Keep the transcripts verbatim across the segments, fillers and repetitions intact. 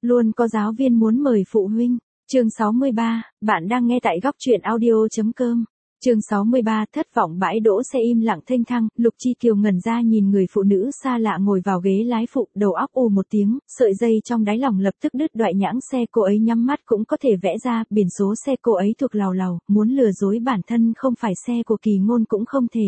Luôn có giáo viên muốn mời phụ huynh. Chương sáu mươi ba, bạn đang nghe tại góc truyện audio.com. Chương sáu mươi ba, thất vọng bãi đỗ xe im lặng thênh thang, Lục Chi Kiều ngẩn ra nhìn người phụ nữ xa lạ ngồi vào ghế lái phụ, đầu óc ù một tiếng, sợi dây trong đáy lòng lập tức đứt đoạn nhãng xe cô ấy nhắm mắt cũng có thể vẽ ra, biển số xe cô ấy thuộc lào lào, muốn lừa dối bản thân không phải xe của Kỳ Ngôn cũng không thể.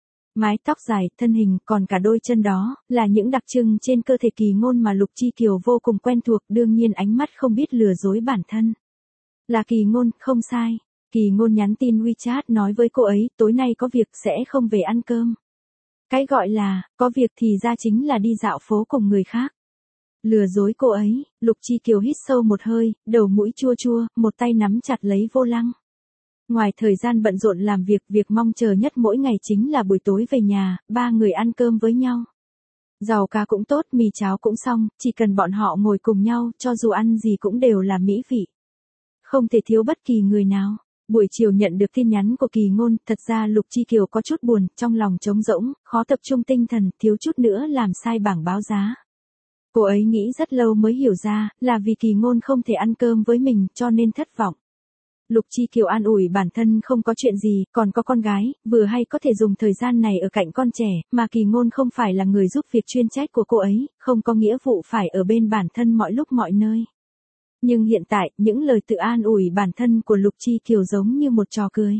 Mái tóc dài, thân hình, còn cả đôi chân đó, là những đặc trưng trên cơ thể Kỳ Ngôn mà Lục Chi Kiều vô cùng quen thuộc, đương nhiên ánh mắt không biết lừa dối bản thân. Là Kỳ Ngôn, không sai. Kỳ Ngôn nhắn tin WeChat nói với cô ấy, tối nay có việc sẽ không về ăn cơm. Cái gọi là, có việc thì ra chính là đi dạo phố cùng người khác. Lừa dối cô ấy, Lục Chi Kiều hít sâu một hơi, đầu mũi chua chua, một tay nắm chặt lấy vô lăng. Ngoài thời gian bận rộn làm việc, việc mong chờ nhất mỗi ngày chính là buổi tối về nhà, ba người ăn cơm với nhau. Giàu cá cũng tốt, mì cháo cũng xong, chỉ cần bọn họ ngồi cùng nhau, cho dù ăn gì cũng đều là mỹ vị. Không thể thiếu bất kỳ người nào. Buổi chiều nhận được tin nhắn của Kỳ Ngôn, thật ra Lục Chi Kiều có chút buồn, trong lòng trống rỗng, khó tập trung tinh thần, thiếu chút nữa làm sai bảng báo giá. Cô ấy nghĩ rất lâu mới hiểu ra, là vì Kỳ Ngôn không thể ăn cơm với mình, cho nên thất vọng. Lục Chi Kiều an ủi bản thân không có chuyện gì, còn có con gái, vừa hay có thể dùng thời gian này ở cạnh con trẻ, mà Kỳ Ngôn không phải là người giúp việc chuyên trách của cô ấy, không có nghĩa vụ phải ở bên bản thân mọi lúc mọi nơi. Nhưng hiện tại, những lời tự an ủi bản thân của Lục Chi Kiều giống như một trò cười.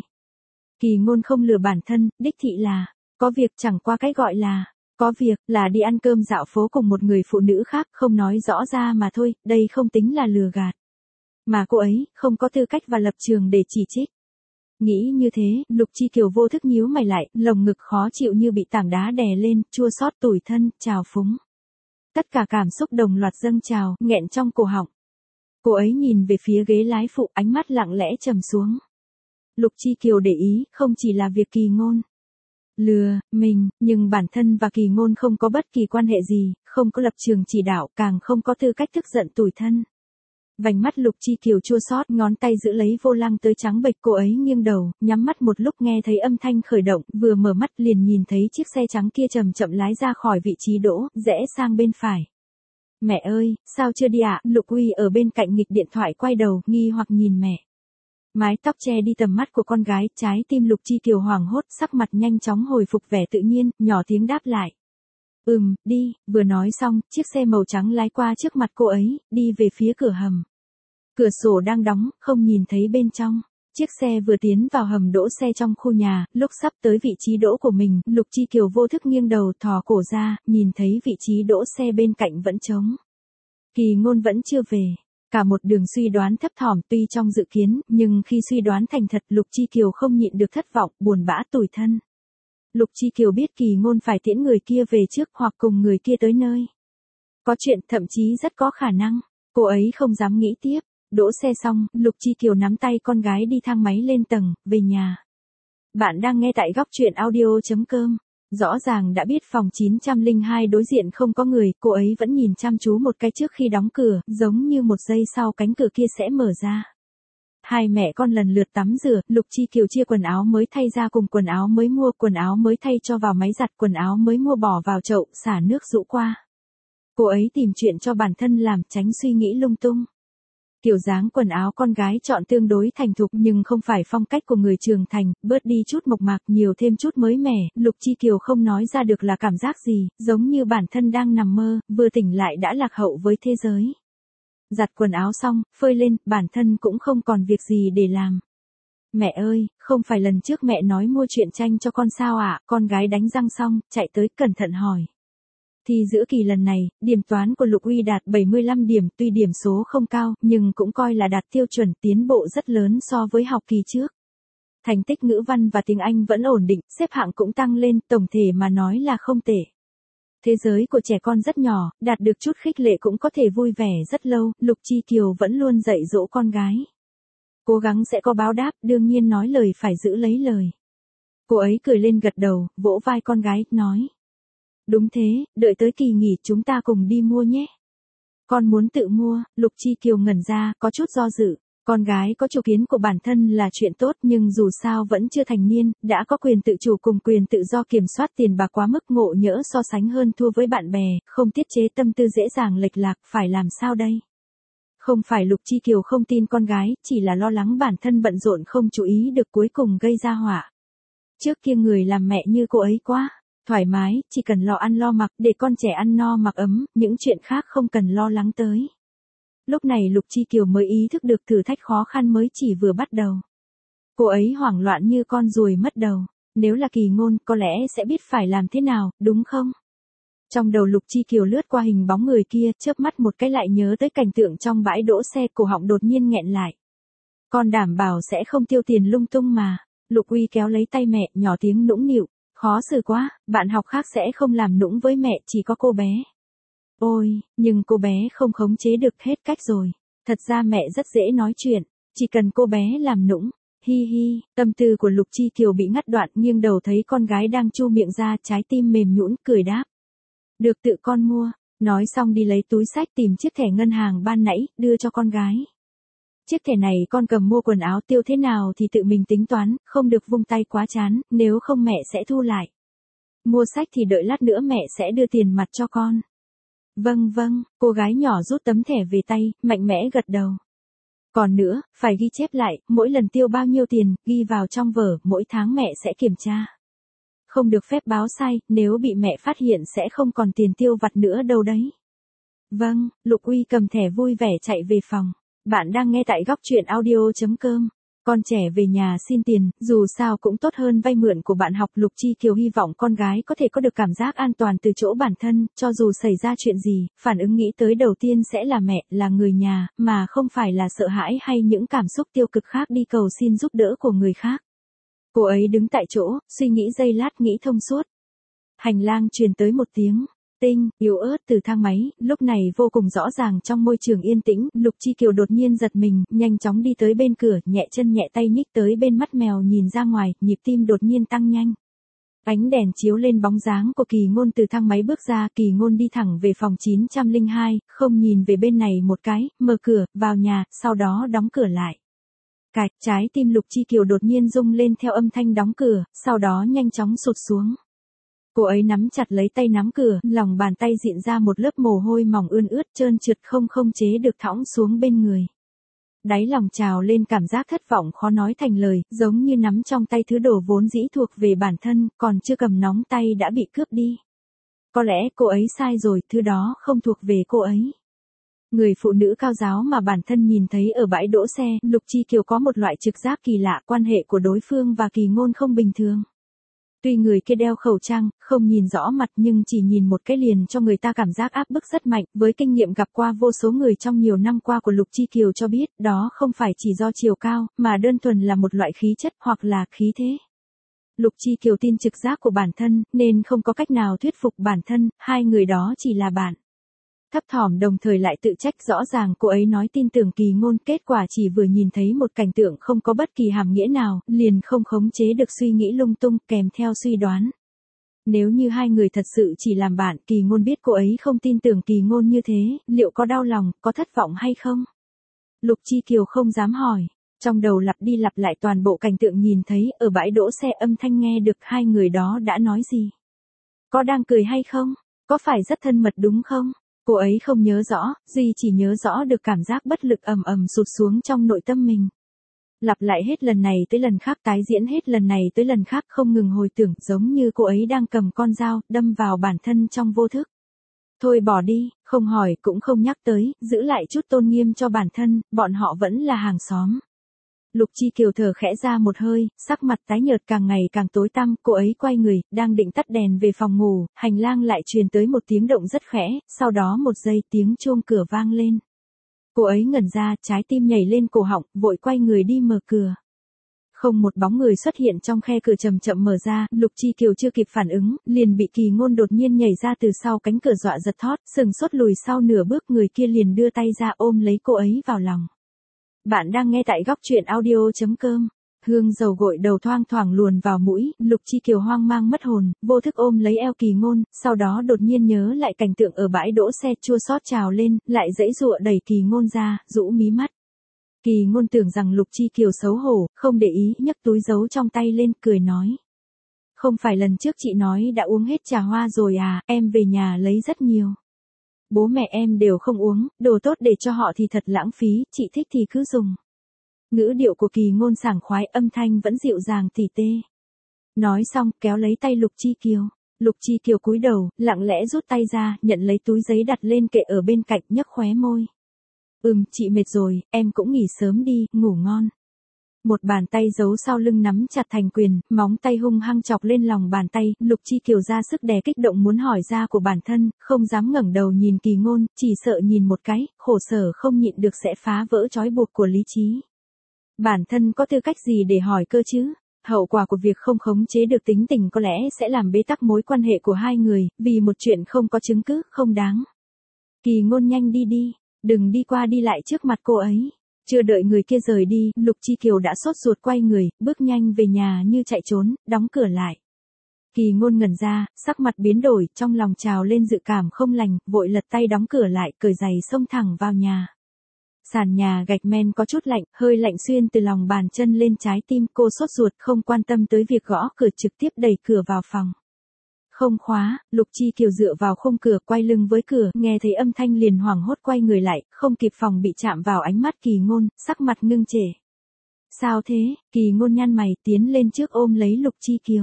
Kỳ Ngôn không lừa bản thân, đích thị là, có việc chẳng qua cái gọi là, có việc là đi ăn cơm dạo phố cùng một người phụ nữ khác, không nói rõ ra mà thôi, đây không tính là lừa gạt. Mà cô ấy, không có tư cách và lập trường để chỉ trích. Nghĩ như thế, Lục Chi Kiều vô thức nhíu mày lại, lồng ngực khó chịu như bị tảng đá đè lên, chua xót tủi thân, trào phúng. Tất cả cảm xúc đồng loạt dâng trào, nghẹn trong cổ họng. Cô ấy nhìn về phía ghế lái phụ, ánh mắt lặng lẽ trầm xuống. Lục Chi Kiều để ý, không chỉ là việc Kỳ Ngôn lừa mình, nhưng bản thân và Kỳ Ngôn không có bất kỳ quan hệ gì, không có lập trường chỉ đạo, càng không có tư cách tức giận tủi thân. Vành mắt Lục Chi Kiều chua xót, ngón tay giữ lấy vô lăng tới trắng bệch, cô ấy nghiêng đầu, nhắm mắt một lúc nghe thấy âm thanh khởi động, vừa mở mắt liền nhìn thấy chiếc xe trắng kia chậm chậm lái ra khỏi vị trí đỗ, rẽ sang bên phải. Mẹ ơi, sao chưa đi ạ? À? Lục Uy ở bên cạnh nghịch điện thoại quay đầu, nghi hoặc nhìn mẹ. Mái tóc che đi tầm mắt của con gái, trái tim Lục Chi Kiều hoảng hốt, sắc mặt nhanh chóng hồi phục vẻ tự nhiên, nhỏ tiếng đáp lại. Ừm, đi, vừa nói xong, chiếc xe màu trắng lái qua trước mặt cô ấy, đi về phía cửa hầm. Cửa sổ đang đóng, không nhìn thấy bên trong. Chiếc xe vừa tiến vào hầm đỗ xe trong khu nhà, lúc sắp tới vị trí đỗ của mình, Lục Chi Kiều vô thức nghiêng đầu thò cổ ra, nhìn thấy vị trí đỗ xe bên cạnh vẫn trống. Kỳ Ngôn vẫn chưa về. Cả một đường suy đoán thấp thỏm tuy trong dự kiến, nhưng khi suy đoán thành thật Lục Chi Kiều không nhịn được thất vọng, buồn bã tủi thân. Lục Chi Kiều biết Kỳ Ngôn phải tiễn người kia về trước hoặc cùng người kia tới nơi. Có chuyện thậm chí rất có khả năng, cô ấy không dám nghĩ tiếp. Đỗ xe xong, Lục Chi Kiều nắm tay con gái đi thang máy lên tầng, về nhà. Bạn đang nghe tại góc truyện audio.com. Rõ ràng đã biết phòng chín không hai đối diện không có người, cô ấy vẫn nhìn chăm chú một cái trước khi đóng cửa, giống như một giây sau cánh cửa kia sẽ mở ra. Hai mẹ con lần lượt tắm rửa, Lục Chi Kiều chia quần áo mới thay ra cùng quần áo mới mua, quần áo mới thay cho vào máy giặt, quần áo mới mua bỏ vào chậu, xả nước rũ qua. Cô ấy tìm chuyện cho bản thân làm, tránh suy nghĩ lung tung. Kiểu dáng quần áo con gái chọn tương đối thành thục nhưng không phải phong cách của người trưởng thành, bớt đi chút mộc mạc, nhiều thêm chút mới mẻ, Lục Chi Kiều không nói ra được là cảm giác gì, giống như bản thân đang nằm mơ, vừa tỉnh lại đã lạc hậu với thế giới. Giặt quần áo xong, phơi lên, bản thân cũng không còn việc gì để làm. Mẹ ơi, không phải lần trước mẹ nói mua truyện tranh cho con sao ạ? À? Con gái đánh răng xong, chạy tới cẩn thận hỏi. Thì giữa kỳ lần này, điểm toán của Lục Uy đạt bảy mươi lăm điểm, tuy điểm số không cao, nhưng cũng coi là đạt tiêu chuẩn, tiến bộ rất lớn so với học kỳ trước. Thành tích ngữ văn và tiếng Anh vẫn ổn định, xếp hạng cũng tăng lên, tổng thể mà nói là không tệ. Thế giới của trẻ con rất nhỏ, đạt được chút khích lệ cũng có thể vui vẻ rất lâu, Lục Chi Kiều vẫn luôn dạy dỗ con gái. Cố gắng sẽ có báo đáp, đương nhiên nói lời phải giữ lấy lời. Cô ấy cười lên gật đầu, vỗ vai con gái, nói. Đúng thế, đợi tới kỳ nghỉ chúng ta cùng đi mua nhé. Con muốn tự mua, Lục Chi Kiều ngẩn ra, có chút do dự. Con gái có chủ kiến của bản thân là chuyện tốt nhưng dù sao vẫn chưa thành niên, đã có quyền tự chủ cùng quyền tự do kiểm soát tiền bạc quá mức ngộ nhỡ so sánh hơn thua với bạn bè, không tiết chế tâm tư dễ dàng lệch lạc, phải làm sao đây? Không phải Lục Chi Kiều không tin con gái, chỉ là lo lắng bản thân bận rộn không chú ý được cuối cùng gây ra họa. Trước kia người làm mẹ như cô ấy quá thoải mái, chỉ cần lo ăn lo mặc để con trẻ ăn no mặc ấm, những chuyện khác không cần lo lắng tới. Lúc này Lục Chi Kiều mới ý thức được thử thách khó khăn mới chỉ vừa bắt đầu. Cô ấy hoảng loạn như con ruồi mất đầu. Nếu là Kỳ Ngôn, có lẽ sẽ biết phải làm thế nào, đúng không? Trong đầu Lục Chi Kiều lướt qua hình bóng người kia, chớp mắt một cái lại nhớ tới cảnh tượng trong bãi đỗ xe, cổ họng đột nhiên nghẹn lại. Con đảm bảo sẽ không tiêu tiền lung tung mà. Lục Uy kéo lấy tay mẹ, nhỏ tiếng nũng nịu. Khó xử quá, bạn học khác sẽ không làm nũng với mẹ, chỉ có cô bé. Ôi, nhưng cô bé không khống chế được, hết cách rồi. Thật ra mẹ rất dễ nói chuyện, chỉ cần cô bé làm nũng. Hi hi, tâm tư của Lục Chi Kiều bị ngắt đoạn, nghiêng đầu thấy con gái đang chu miệng ra, trái tim mềm nhũn, cười đáp. Được, tự con mua. Nói xong đi lấy túi xách tìm chiếc thẻ ngân hàng ban nãy, đưa cho con gái. Chiếc thẻ này con cầm mua quần áo tiêu thế nào thì tự mình tính toán, không được vung tay quá chán, nếu không mẹ sẽ thu lại. Mua sách thì đợi lát nữa mẹ sẽ đưa tiền mặt cho con. Vâng vâng, cô gái nhỏ rút tấm thẻ về tay, mạnh mẽ gật đầu. Còn nữa, phải ghi chép lại, mỗi lần tiêu bao nhiêu tiền, ghi vào trong vở, mỗi tháng mẹ sẽ kiểm tra. Không được phép báo sai, nếu bị mẹ phát hiện sẽ không còn tiền tiêu vặt nữa đâu đấy. Vâng, Lục Uy cầm thẻ vui vẻ chạy về phòng. Bạn đang nghe tại góc truyện audio chấm com. Con trẻ về nhà xin tiền, dù sao cũng tốt hơn vay mượn của bạn học. Lục Chi Kiều hy vọng con gái có thể có được cảm giác an toàn từ chỗ bản thân, cho dù xảy ra chuyện gì, phản ứng nghĩ tới đầu tiên sẽ là mẹ, là người nhà, mà không phải là sợ hãi hay những cảm xúc tiêu cực khác đi cầu xin giúp đỡ của người khác. Cô ấy đứng tại chỗ, suy nghĩ giây lát nghĩ thông suốt. Hành lang truyền tới một tiếng tinh, yếu ớt từ thang máy, lúc này vô cùng rõ ràng trong môi trường yên tĩnh, Lục Chi Kiều đột nhiên giật mình, nhanh chóng đi tới bên cửa, nhẹ chân nhẹ tay nhích tới bên mắt mèo nhìn ra ngoài, nhịp tim đột nhiên tăng nhanh. Ánh đèn chiếu lên bóng dáng của Kỳ Ngôn từ thang máy bước ra, Kỳ Ngôn đi thẳng về phòng chín không hai, không nhìn về bên này một cái, mở cửa, vào nhà, sau đó đóng cửa lại. Cạch, trái tim Lục Chi Kiều đột nhiên rung lên theo âm thanh đóng cửa, sau đó nhanh chóng sụt xuống. Cô ấy nắm chặt lấy tay nắm cửa, lòng bàn tay dịn ra một lớp mồ hôi mỏng ươn ướt trơn trượt không không chế được thõng xuống bên người. Đáy lòng trào lên cảm giác thất vọng khó nói thành lời, giống như nắm trong tay thứ đồ vốn dĩ thuộc về bản thân, còn chưa cầm nóng tay đã bị cướp đi. Có lẽ cô ấy sai rồi, thứ đó không thuộc về cô ấy. Người phụ nữ cao giáo mà bản thân nhìn thấy ở bãi đỗ xe, Lục Chi Kiều có một loại trực giác kỳ lạ, quan hệ của đối phương và Kỳ Ngôn không bình thường. Tuy người kia đeo khẩu trang, không nhìn rõ mặt nhưng chỉ nhìn một cái liền cho người ta cảm giác áp bức rất mạnh, với kinh nghiệm gặp qua vô số người trong nhiều năm qua của Lục Chi Kiều cho biết, đó không phải chỉ do chiều cao, mà đơn thuần là một loại khí chất hoặc là khí thế. Lục Chi Kiều tin trực giác của bản thân, nên không có cách nào thuyết phục bản thân, hai người đó chỉ là bạn. Thấp thỏm đồng thời lại tự trách, rõ ràng cô ấy nói tin tưởng Kỳ Ngôn, kết quả chỉ vừa nhìn thấy một cảnh tượng không có bất kỳ hàm nghĩa nào, liền không khống chế được suy nghĩ lung tung, kèm theo suy đoán. Nếu như hai người thật sự chỉ làm bạn, Kỳ Ngôn biết cô ấy không tin tưởng Kỳ Ngôn như thế, liệu có đau lòng, có thất vọng hay không? Lục Chi Kiều không dám hỏi, trong đầu lặp đi lặp lại toàn bộ cảnh tượng nhìn thấy, ở bãi đỗ xe âm thanh nghe được, hai người đó đã nói gì? Có đang cười hay không? Có phải rất thân mật đúng không? Cô ấy không nhớ rõ, duy chỉ nhớ rõ được cảm giác bất lực ầm ầm sụt xuống trong nội tâm mình. Lặp lại hết lần này tới lần khác, tái diễn hết lần này tới lần khác, không ngừng hồi tưởng, giống như cô ấy đang cầm con dao, đâm vào bản thân trong vô thức. Thôi bỏ đi, không hỏi cũng không nhắc tới, giữ lại chút tôn nghiêm cho bản thân, bọn họ vẫn là hàng xóm. Lục Chi Kiều thở khẽ ra một hơi, sắc mặt tái nhợt càng ngày càng tối tăm, cô ấy quay người, đang định tắt đèn về phòng ngủ, hành lang lại truyền tới một tiếng động rất khẽ, sau đó một giây tiếng chuông cửa vang lên. Cô ấy ngẩn ra, trái tim nhảy lên cổ họng, vội quay người đi mở cửa. Không một bóng người xuất hiện trong khe cửa chậm chậm mở ra, Lục Chi Kiều chưa kịp phản ứng, liền bị Kỳ Ngôn đột nhiên nhảy ra từ sau cánh cửa dọa giật thót, sừng sốt lùi sau nửa bước, người kia liền đưa tay ra ôm lấy cô ấy vào lòng. Bạn đang nghe tại góc truyện audio chấm com. Hương dầu gội đầu thoang thoảng luồn vào mũi, Lục Chi Kiều hoang mang mất hồn, vô thức ôm lấy eo Kỳ Ngôn, sau đó đột nhiên nhớ lại cảnh tượng ở bãi đỗ xe, chua xót trào lên, lại giãy giụa đẩy Kỳ Ngôn ra, rũ mí mắt. Kỳ Ngôn tưởng rằng Lục Chi Kiều xấu hổ, không để ý, nhấc túi giấu trong tay lên, cười nói. Không phải lần trước chị nói đã uống hết trà hoa rồi à, em về nhà lấy rất nhiều. Bố mẹ em đều không uống, đồ tốt để cho họ thì thật lãng phí, chị thích thì cứ dùng. Ngữ điệu của Kỳ Ngôn sảng khoái, âm thanh vẫn dịu dàng tỉ tê. Nói xong, kéo lấy tay Lục Chi Kiều. Lục Chi Kiều cúi đầu, lặng lẽ rút tay ra, nhận lấy túi giấy đặt lên kệ ở bên cạnh, nhấc khóe môi. Ừm, chị mệt rồi, em cũng nghỉ sớm đi, ngủ ngon. Một bàn tay giấu sau lưng nắm chặt thành quyền, móng tay hung hăng chọc lên lòng bàn tay, Lục Chi Kiều ra sức đè kích động muốn hỏi ra của bản thân, không dám ngẩng đầu nhìn Kỳ Ngôn, chỉ sợ nhìn một cái, khổ sở không nhịn được sẽ phá vỡ trói buộc của lý trí. Bản thân có tư cách gì để hỏi cơ chứ? Hậu quả của việc không khống chế được tính tình có lẽ sẽ làm bế tắc mối quan hệ của hai người, vì một chuyện không có chứng cứ, không đáng. Kỳ Ngôn nhanh đi đi, đừng đi qua đi lại trước mặt cô ấy. Chưa đợi người kia rời đi, Lục Chi Kiều đã sốt ruột quay người, bước nhanh về nhà như chạy trốn, đóng cửa lại. Kỳ Ngôn ngẩn ra, sắc mặt biến đổi, trong lòng trào lên dự cảm không lành, vội lật tay đóng cửa lại, cởi giày xông thẳng vào nhà. Sàn nhà gạch men có chút lạnh, hơi lạnh xuyên từ lòng bàn chân lên trái tim, cô sốt ruột không quan tâm tới việc gõ cửa, trực tiếp đẩy cửa vào phòng. Không khóa, Lục Chi Kiều dựa vào khung cửa, quay lưng với cửa, nghe thấy âm thanh liền hoảng hốt quay người lại, không kịp phòng bị chạm vào ánh mắt Kỳ Ngôn, sắc mặt ngưng trệ. Sao thế? Kỳ Ngôn nhăn mày, tiến lên trước ôm lấy Lục Chi Kiều.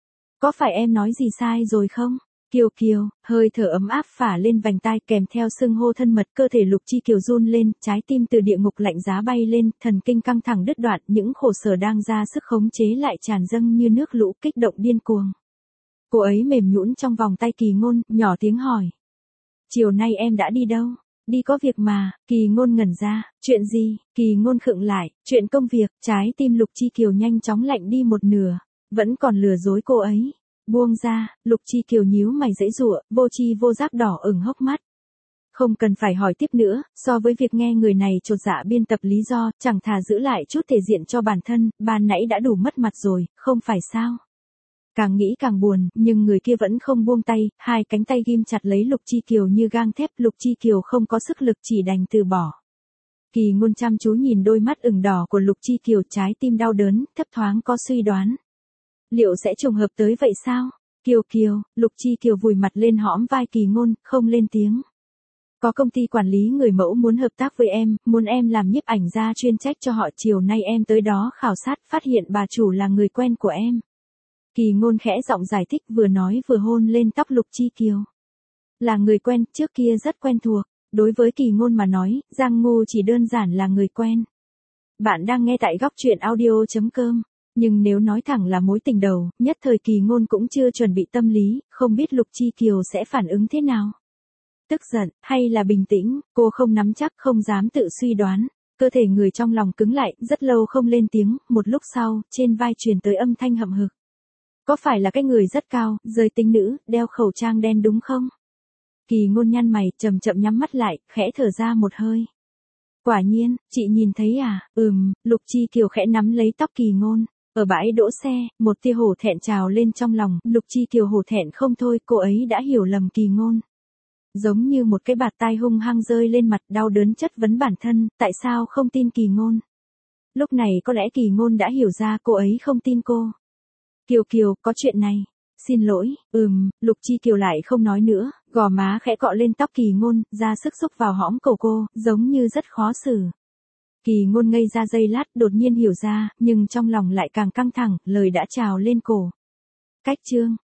Có phải em nói gì sai rồi không? Kiều Kiều, hơi thở ấm áp phả lên vành tai kèm theo xưng hô thân mật, cơ thể Lục Chi Kiều run lên, trái tim từ địa ngục lạnh giá bay lên, thần kinh căng thẳng đứt đoạn, những khổ sở đang ra sức khống chế lại tràn dâng như nước lũ, kích động điên cuồng. Cô ấy mềm nhũn trong vòng tay Kỳ Ngôn, nhỏ tiếng hỏi. Chiều nay em đã đi đâu? Đi có việc mà. Kỳ Ngôn ngẩn ra, chuyện gì? Kỳ Ngôn khựng lại, chuyện công việc. Trái tim Lục Chi Kiều nhanh chóng lạnh đi một nửa, vẫn còn lừa dối cô ấy. Buông ra, Lục Chi Kiều nhíu mày giãy giụa, vô tri vô giác đỏ ửng hốc mắt. Không cần phải hỏi tiếp nữa, so với việc nghe người này chột dạ biên tập lý do, chẳng thà giữ lại chút thể diện cho bản thân, ban nãy đã đủ mất mặt rồi, không phải sao? Càng nghĩ càng buồn, nhưng người kia vẫn không buông tay, hai cánh tay ghim chặt lấy Lục Chi Kiều như gang thép, Lục Chi Kiều không có sức lực chỉ đành từ bỏ. Kỳ Ngôn chăm chú nhìn đôi mắt ửng đỏ của Lục Chi Kiều, trái tim đau đớn, thấp thoáng có suy đoán. Liệu sẽ trùng hợp tới vậy sao? Kiều Kiều, Lục Chi Kiều vùi mặt lên hõm vai Kỳ Ngôn, không lên tiếng. Có công ty quản lý người mẫu muốn hợp tác với em, muốn em làm nhiếp ảnh gia chuyên trách cho họ, chiều nay em tới đó khảo sát, phát hiện bà chủ là người quen của em. Kỳ Ngôn khẽ giọng giải thích, vừa nói vừa hôn lên tóc Lục Chi Kiều. Là người quen, trước kia rất quen thuộc. Đối với Kỳ Ngôn mà nói, Giang Ngô chỉ đơn giản là người quen. Bạn đang nghe tại góc truyện audio chấm com. Nhưng nếu nói thẳng là mối tình đầu, nhất thời Kỳ Ngôn cũng chưa chuẩn bị tâm lý, không biết Lục Chi Kiều sẽ phản ứng thế nào. Tức giận, hay là bình tĩnh, cô không nắm chắc, không dám tự suy đoán. Cơ thể người trong lòng cứng lại, rất lâu không lên tiếng, một lúc sau, trên vai truyền tới âm thanh hậm hực. Có phải là cái người rất cao, giới tính nữ, đeo khẩu trang đen đúng không? Kỳ Ngôn nhăn mày, chậm chậm nhắm mắt lại, khẽ thở ra một hơi. Quả nhiên, chị nhìn thấy à? Ừm, Lục Chi Kiều khẽ nắm lấy tóc Kỳ Ngôn. Ở bãi đỗ xe, một tia hổ thẹn trào lên trong lòng, Lục Chi Kiều hổ thẹn không thôi, cô ấy đã hiểu lầm Kỳ Ngôn. Giống như một cái bạt tai hung hăng rơi lên mặt, đau đớn chất vấn bản thân, tại sao không tin Kỳ Ngôn? Lúc này có lẽ Kỳ Ngôn đã hiểu ra cô ấy không tin cô. Kiều Kiều, có chuyện này. Xin lỗi, ừm, Lục Chi Kiều lại không nói nữa, gò má khẽ cọ lên tóc Kỳ Ngôn, ra sức xúc vào hõm cổ cô, giống như rất khó xử. Kỳ Ngôn ngây ra giây lát, đột nhiên hiểu ra, nhưng trong lòng lại càng căng thẳng, lời đã trào lên cổ. Cách chương.